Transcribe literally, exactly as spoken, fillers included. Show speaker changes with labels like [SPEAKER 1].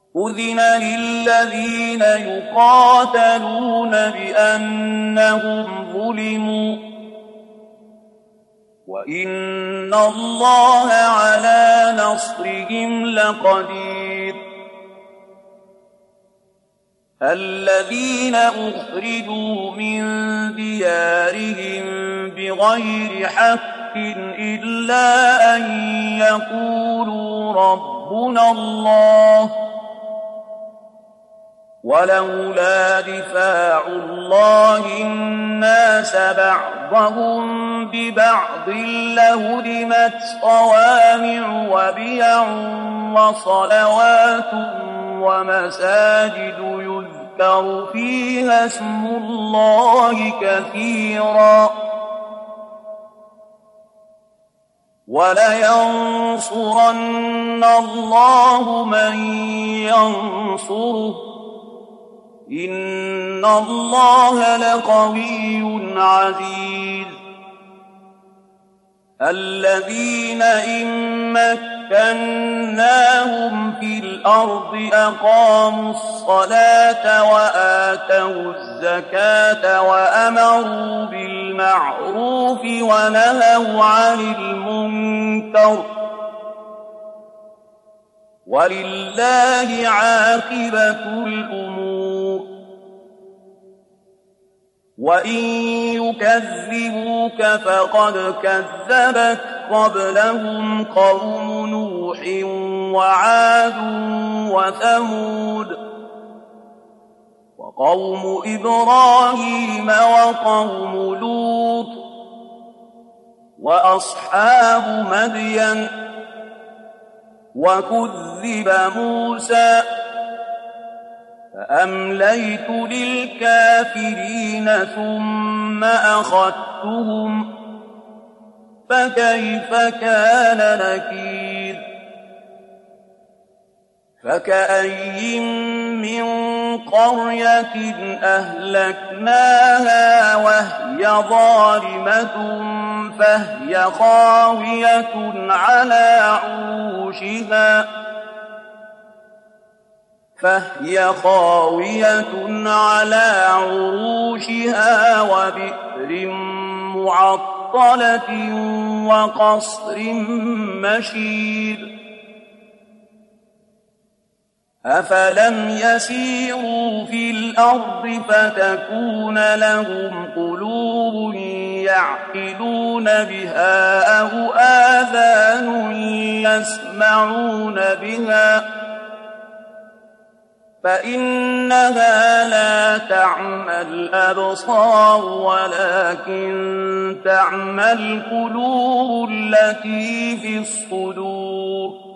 [SPEAKER 1] أذن للذين يقاتلون بأنهم ظلموا وإن الله على نصرهم لقدير الذين أخرجوا من ديارهم بغير حق إلا أن يقولوا ربنا الله ولولا دفاع الله الناس بعضهم ببعض لهدمت صوامع وبيع وصلوات ومساجد يذكر فيها اسم الله كثيرا ولينصرن الله من ينصره إن الله لقوي عزيز الذين إن مكناهم في الأرض أقاموا الصلاة وآتوا الزكاة وأمروا بالمعروف ونهوا عن المنكر ولله عاقبة الأمور وإن يكذبوك فقد كذبت قبلهم قوم نوح وعاد وثمود وقوم إبراهيم وقوم لوط وأصحاب مدين وكذب موسى فأمليت للكافرين ثم أخذتهم فكيف كان نكير فكأي من قرية أهلكناها وهي ظالمة فهي خاوية على عروشها فهي خاوية على عروشها وبئر معطلة وقصر مشيد أفلم يسيروا في الأرض فتكون لهم قلوب يعقلون بها أو آذان يسمعون بها فإنها لا تعمى الأبصار ولكن تعمى القلوب التي في الصدور